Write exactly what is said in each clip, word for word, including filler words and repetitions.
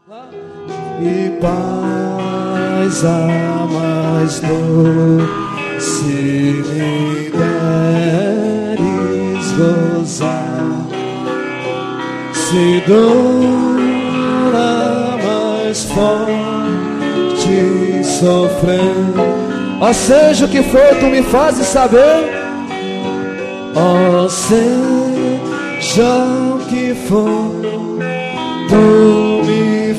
E paz a mais doce me deres gozar, se dor a mais forte sofrer. Ó, seja o que for, tu me fazes saber. Ó, seja o que for, tu me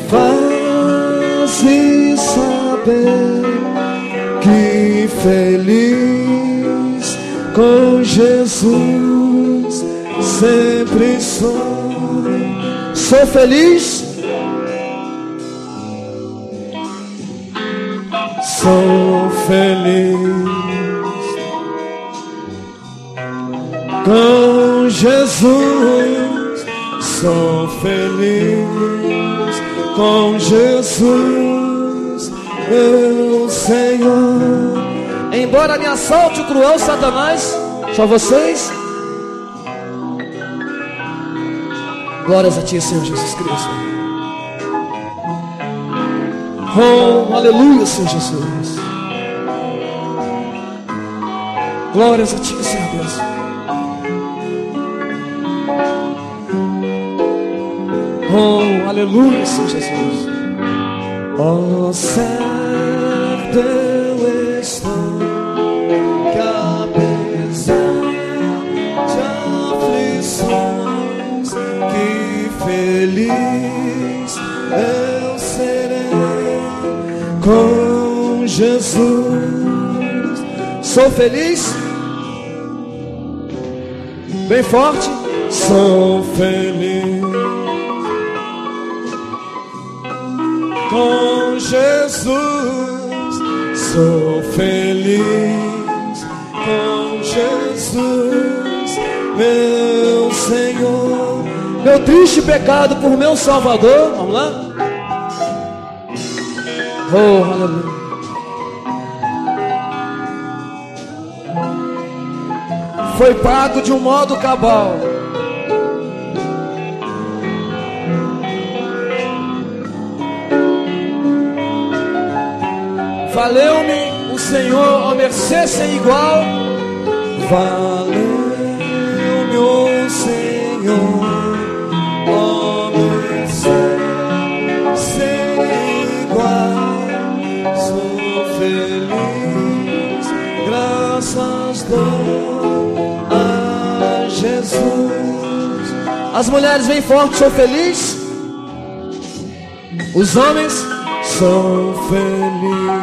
fazes saber que feliz com Jesus sempre sou. Sou feliz, sou feliz com Jesus, sou feliz com Jesus, meu Senhor. Embora me assalte o cruel Satanás, só vocês. Glórias a ti, Senhor Jesus Cristo. Oh, aleluia, Senhor Jesus. Glórias a ti, Senhor Deus. Oh, aleluia, Senhor Jesus. Oh, certo eu estou que apesar de aflições, que feliz eu serei com Jesus. Sou feliz, bem forte. Sou feliz com Jesus, sou feliz com Jesus, meu Senhor. Meu triste pecado por meu Salvador. Vamos lá? Oh, aleluia. Foi pago de um modo cabal. Valeu-me o Senhor, ó mercê sem igual. Valeu-me o Senhor, ó mercê sem igual. Sou feliz, graças dou a Jesus. As mulheres bem fortes, sou feliz. Os homens, sou feliz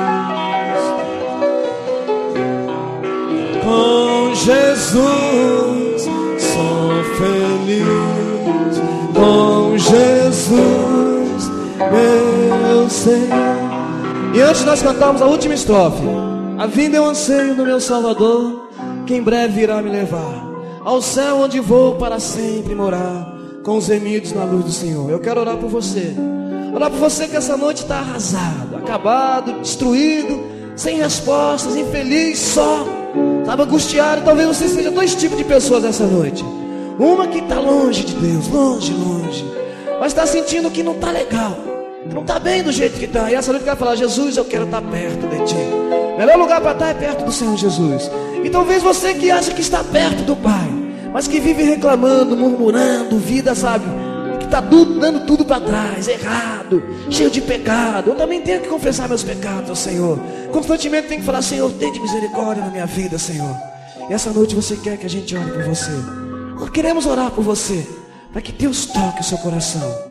com Jesus, sou feliz com Jesus, meu Senhor. E antes nós cantamos a última estrofe. A vinda é um anseio do meu Salvador, que em breve irá me levar ao céu, onde vou para sempre morar com os remidos na luz do Senhor. Eu quero orar por você. Orar por você que essa noite está arrasado, acabado, destruído, sem respostas, infeliz, só, sabe, angustiado. Talvez você seja dois tipos de pessoas nessa noite. Uma que está longe de Deus, longe, longe, mas está sentindo que não está legal, que não está bem do jeito que está. E essa noite quer falar: Jesus, eu quero estar perto de ti. O melhor lugar para estar é perto do Senhor Jesus. E talvez você que acha que está perto do Pai, mas que vive reclamando, murmurando, vida, sabe, que está dando tudo para trás, errado, cheio de pecado. Eu também tenho que confessar meus pecados ao Senhor. Constantemente tenho que falar: Senhor, tem de misericórdia na minha vida, Senhor. E essa noite você quer que a gente ore por você. Nós queremos orar por você, para que Deus toque o seu coração.